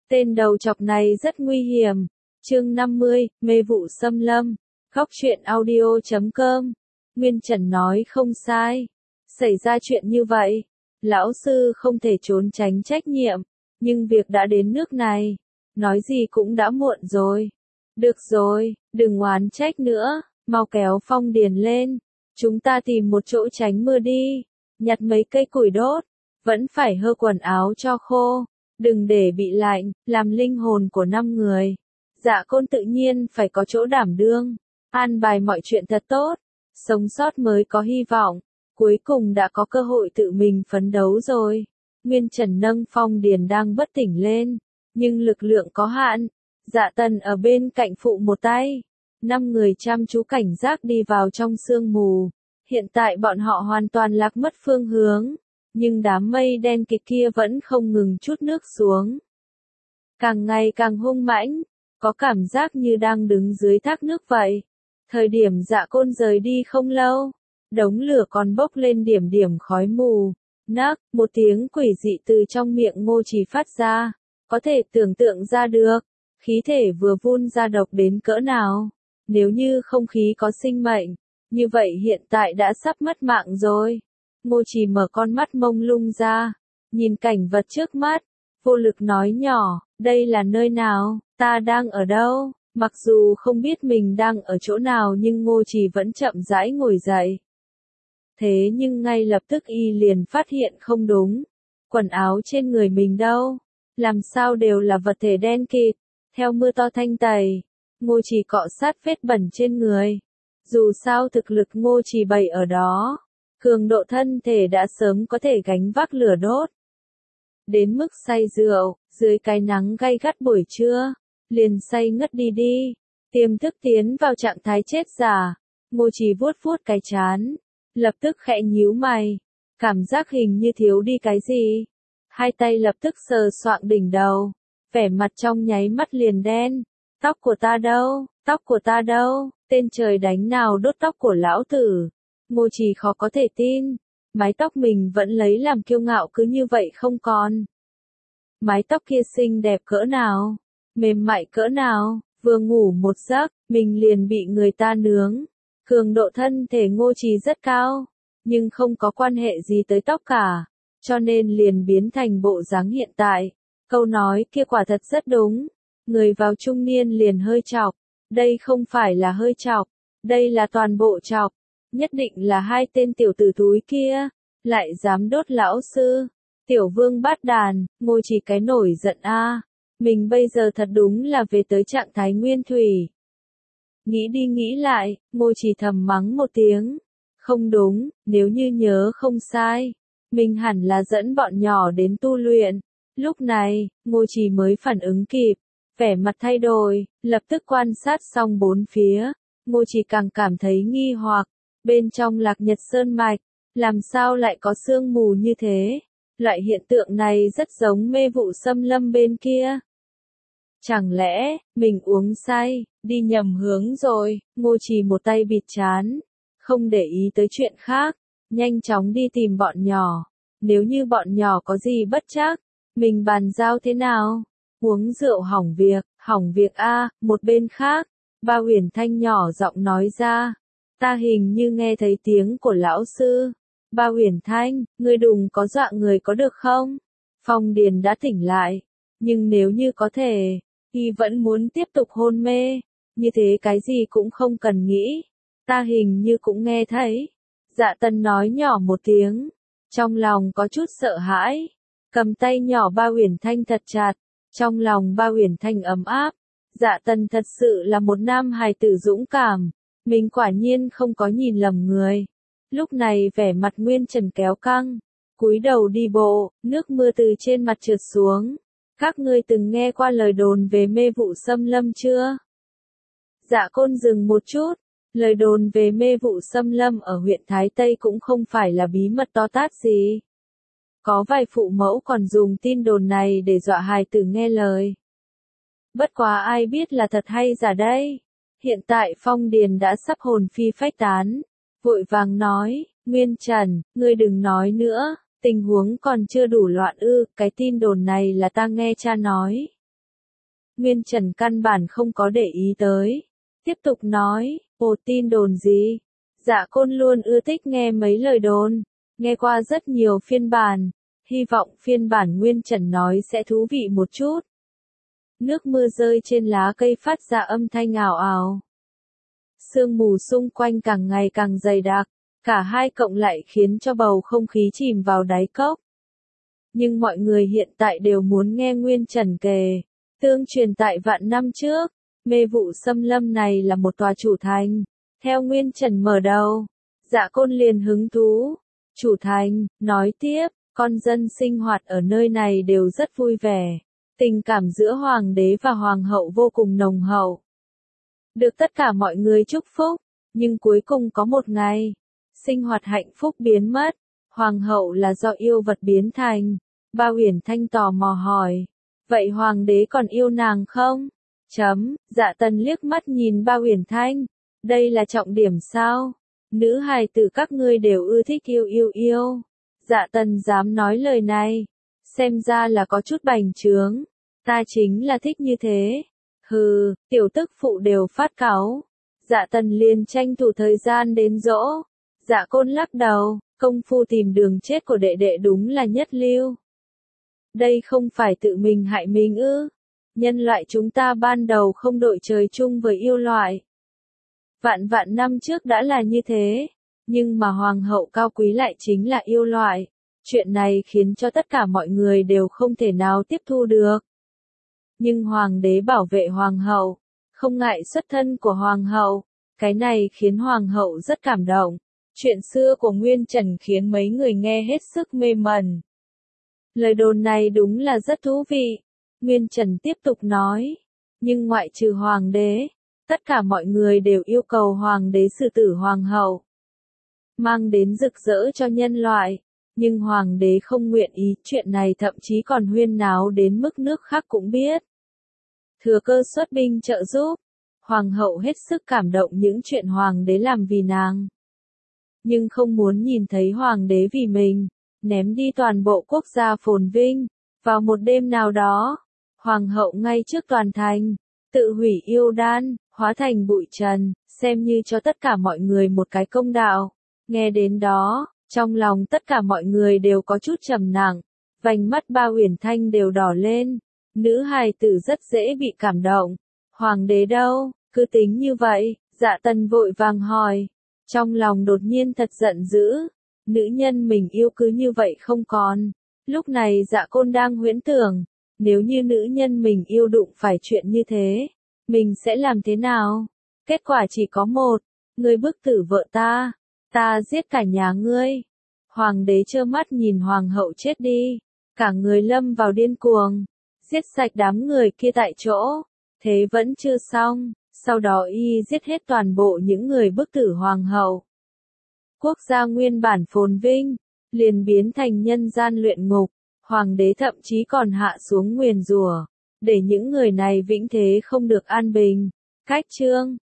Tên đầu chọc này rất nguy hiểm. Chương 50, mê vụ xâm lâm. Góc truyện audio.com. Nguyên Trần nói không sai. Xảy ra chuyện như vậy, lão sư không thể trốn tránh trách nhiệm, nhưng việc đã đến nước này, nói gì cũng đã muộn rồi. Được rồi, đừng oán trách nữa, mau kéo Phong Điền lên, chúng ta tìm một chỗ tránh mưa đi, nhặt mấy cây củi đốt, vẫn phải hơ quần áo cho khô, đừng để bị lạnh, làm linh hồn của 5 người. Dạ Côn tự nhiên phải có chỗ đảm đương, an bài mọi chuyện thật tốt, sống sót mới có hy vọng. Cuối cùng đã có cơ hội tự mình phấn đấu rồi. Nguyên Trần nâng Phong Điền đang bất tỉnh lên, nhưng lực lượng có hạn. Dạ Tần ở bên cạnh phụ một tay. 5 người chăm chú cảnh giác đi vào trong sương mù. Hiện tại bọn họ hoàn toàn lạc mất phương hướng, nhưng đám mây đen kịt kia vẫn không ngừng trút nước xuống. Càng ngày càng hung mãnh, có cảm giác như đang đứng dưới thác nước vậy. Thời điểm Dạ Côn rời đi không lâu, đống lửa còn bốc lên điểm điểm khói mù. Nắc, một tiếng quỷ dị từ trong miệng Ngô Trì phát ra, có thể tưởng tượng ra được, khí thể vừa vun ra độc đến cỡ nào. Nếu như không khí có sinh mệnh, như vậy hiện tại đã sắp mất mạng rồi. Ngô Trì mở con mắt mông lung ra, nhìn cảnh vật trước mắt, vô lực nói nhỏ, đây là nơi nào, ta đang ở đâu? Mặc dù không biết mình đang ở chỗ nào nhưng Ngô Trì vẫn chậm rãi ngồi dậy. Thế nhưng ngay lập tức y liền phát hiện không đúng. Quần áo trên người mình đâu? Làm sao đều là vật thể đen kịt, theo mưa to thanh tẩy. Ngô Trì cọ sát vết bẩn trên người. Dù sao thực lực Ngô Trì bày ở đó, cường độ thân thể đã sớm có thể gánh vác lửa đốt. Đến mức say rượu, dưới cái nắng gay gắt buổi trưa, liền say ngất đi, tiềm thức tiến vào trạng thái chết giả. Ngô Trì vuốt vuốt cái trán, lập tức khẽ nhíu mày, cảm giác hình như thiếu đi cái gì. Hai tay lập tức sờ soạng đỉnh đầu, vẻ mặt trong nháy mắt liền đen. Tóc của ta đâu, tóc của ta đâu, tên trời đánh nào đốt tóc của lão tử. Ngô Trì khó có thể tin, mái tóc mình vẫn lấy làm kiêu ngạo cứ như vậy không còn. Mái tóc kia xinh đẹp cỡ nào, mềm mại cỡ nào, vừa ngủ một giấc, mình liền bị người ta nướng. Cường độ thân thể Ngô Trì rất cao, nhưng không có quan hệ gì tới tóc cả, cho nên liền biến thành bộ dáng hiện tại. Câu nói kia quả thật rất đúng, người vào trung niên liền hơi chọc, đây không phải là hơi chọc, đây là toàn bộ chọc, nhất định là hai tên tiểu tử túi kia, lại dám đốt lão sư. Tiểu vương bát đàn, Ngô Trì cái nổi giận a, mình bây giờ thật đúng là về tới trạng thái nguyên thủy. Nghĩ đi nghĩ lại, Ngô Trì thầm mắng một tiếng. Không đúng, nếu như nhớ không sai, mình hẳn là dẫn bọn nhỏ đến tu luyện. Lúc này, Ngô Trì mới phản ứng kịp, vẻ mặt thay đổi, lập tức quan sát xong bốn phía. Ngô Trì càng cảm thấy nghi hoặc, bên trong Lạc Nhật Sơn Mạch, làm sao lại có sương mù như thế? Loại hiện tượng này rất giống mê vụ xâm lâm bên kia. Chẳng lẽ, mình uống say, đi nhầm hướng rồi? Ngô Trì một tay bịt trán, không để ý tới chuyện khác, nhanh chóng đi tìm bọn nhỏ. Nếu như bọn nhỏ có gì bất trắc, mình bàn giao thế nào? Uống rượu hỏng việc a. Một bên khác, Ba Huyền Thanh nhỏ giọng nói ra, ta hình như nghe thấy tiếng của lão sư. Ba Huyền Thanh, ngươi đừng có dọa người có được không? Phong Điền đã tỉnh lại, nhưng nếu như có thể, y vẫn muốn tiếp tục hôn mê, như thế cái gì cũng không cần nghĩ. Ta hình như cũng nghe thấy. Dạ Tần nói nhỏ một tiếng, trong lòng có chút sợ hãi, cầm tay nhỏ Ba Huyền Thanh thật chặt, trong lòng Ba Huyền Thanh ấm áp. Dạ Tần thật sự là một nam hài tử dũng cảm, mình quả nhiên không có nhìn lầm người. Lúc này vẻ mặt Nguyên Trần kéo căng, cúi đầu đi bộ, nước mưa từ trên mặt trượt xuống. Các ngươi từng nghe qua lời đồn về mê vụ xâm lâm chưa? Dạ Côn dừng một chút, lời đồn về mê vụ xâm lâm ở huyện Thái Tây cũng không phải là bí mật to tát gì. Có vài phụ mẫu còn dùng tin đồn này để dọa hài tử nghe lời. Bất quá ai biết là thật hay giả đây? Hiện tại Phong Điền đã sắp hồn phi phách tán, vội vàng nói, Nguyên Trần, ngươi đừng nói nữa, tình huống còn chưa đủ loạn ư, cái tin đồn này là ta nghe cha nói. Nguyên Trần căn bản không có để ý tới. Tiếp tục nói, ồ tin đồn gì? Dạ Côn luôn ưa thích nghe mấy lời đồn, nghe qua rất nhiều phiên bản, hy vọng phiên bản Nguyên Trần nói sẽ thú vị một chút. Nước mưa rơi trên lá cây phát ra âm thanh ào ào. Sương mù xung quanh càng ngày càng dày đặc, cả hai cộng lại khiến cho bầu không khí chìm vào đáy cốc. Nhưng mọi người hiện tại đều muốn nghe Nguyên Trần kể. Tương truyền tại vạn năm trước, mê vụ xâm lâm này là một tòa chủ thành. Theo Nguyên Trần mở đầu, Dạ Côn liền hứng thú. Chủ thành, nói tiếp, con dân sinh hoạt ở nơi này đều rất vui vẻ. Tình cảm giữa hoàng đế và hoàng hậu vô cùng nồng hậu. Được tất cả mọi người chúc phúc, nhưng cuối cùng có một ngày, sinh hoạt hạnh phúc biến mất. Hoàng hậu là do yêu vật biến thành. Ba Uyển Thanh tò mò hỏi, vậy hoàng đế còn yêu nàng không? Dạ Tần liếc mắt nhìn Ba Uyển Thanh, đây là trọng điểm sao? Nữ hài tử các ngươi đều ưa thích yêu. Dạ Tần dám nói lời này, xem ra là có chút bành trướng, ta chính là thích như thế. Hừ, tiểu tức phụ đều phát cáu. Dạ Tần liền tranh thủ thời gian đến dỗ. Dạ Côn lắc đầu, công phu tìm đường chết của đệ đệ đúng là nhất lưu. Đây không phải tự mình hại mình ư? Nhân loại chúng ta ban đầu không đội trời chung với yêu loại. Vạn năm trước đã là như thế, nhưng mà hoàng hậu cao quý lại chính là yêu loại. Chuyện này khiến cho tất cả mọi người đều không thể nào tiếp thu được. Nhưng hoàng đế bảo vệ hoàng hậu, không ngại xuất thân của hoàng hậu, cái này khiến hoàng hậu rất cảm động. Chuyện xưa của Nguyên Trần khiến mấy người nghe hết sức mê mẩn. Lời đồn này đúng là rất thú vị. Nguyên Trần tiếp tục nói, nhưng ngoại trừ hoàng đế, tất cả mọi người đều yêu cầu hoàng đế xử tử hoàng hậu, mang đến rực rỡ cho nhân loại. Nhưng hoàng đế không nguyện ý, chuyện này thậm chí còn huyên náo đến mức nước khác cũng biết. Thừa cơ xuất binh trợ giúp, hoàng hậu hết sức cảm động những chuyện hoàng đế làm vì nàng. Nhưng không muốn nhìn thấy hoàng đế vì mình, ném đi toàn bộ quốc gia phồn vinh. Vào một đêm nào đó, hoàng hậu ngay trước toàn thành, tự hủy yêu đan, hóa thành bụi trần, xem như cho tất cả mọi người một cái công đạo. Nghe đến đó, trong lòng tất cả mọi người đều có chút trầm nặng, vành mắt Ba Uyển Thanh đều đỏ lên. Nữ hài tử rất dễ bị cảm động. Hoàng đế đâu, cứ tính như vậy? Dạ Tần vội vàng hỏi. Trong lòng đột nhiên thật giận dữ. Nữ nhân mình yêu cứ như vậy không còn. Lúc này Dạ Côn đang huyễn tưởng, nếu như nữ nhân mình yêu đụng phải chuyện như thế, mình sẽ làm thế nào? Kết quả chỉ có một, ngươi bức tử vợ ta giết cả nhà ngươi. Hoàng đế trơ mắt nhìn hoàng hậu chết đi, cả người lâm vào điên cuồng, giết sạch đám người kia tại chỗ. Thế vẫn chưa xong, sau đó y giết hết toàn bộ những người bức tử hoàng hậu. Quốc gia nguyên bản phồn vinh, liền biến thành nhân gian luyện ngục. Hoàng đế thậm chí còn hạ xuống nguyền rủa, để những người này vĩnh thế không được an bình. Cách chương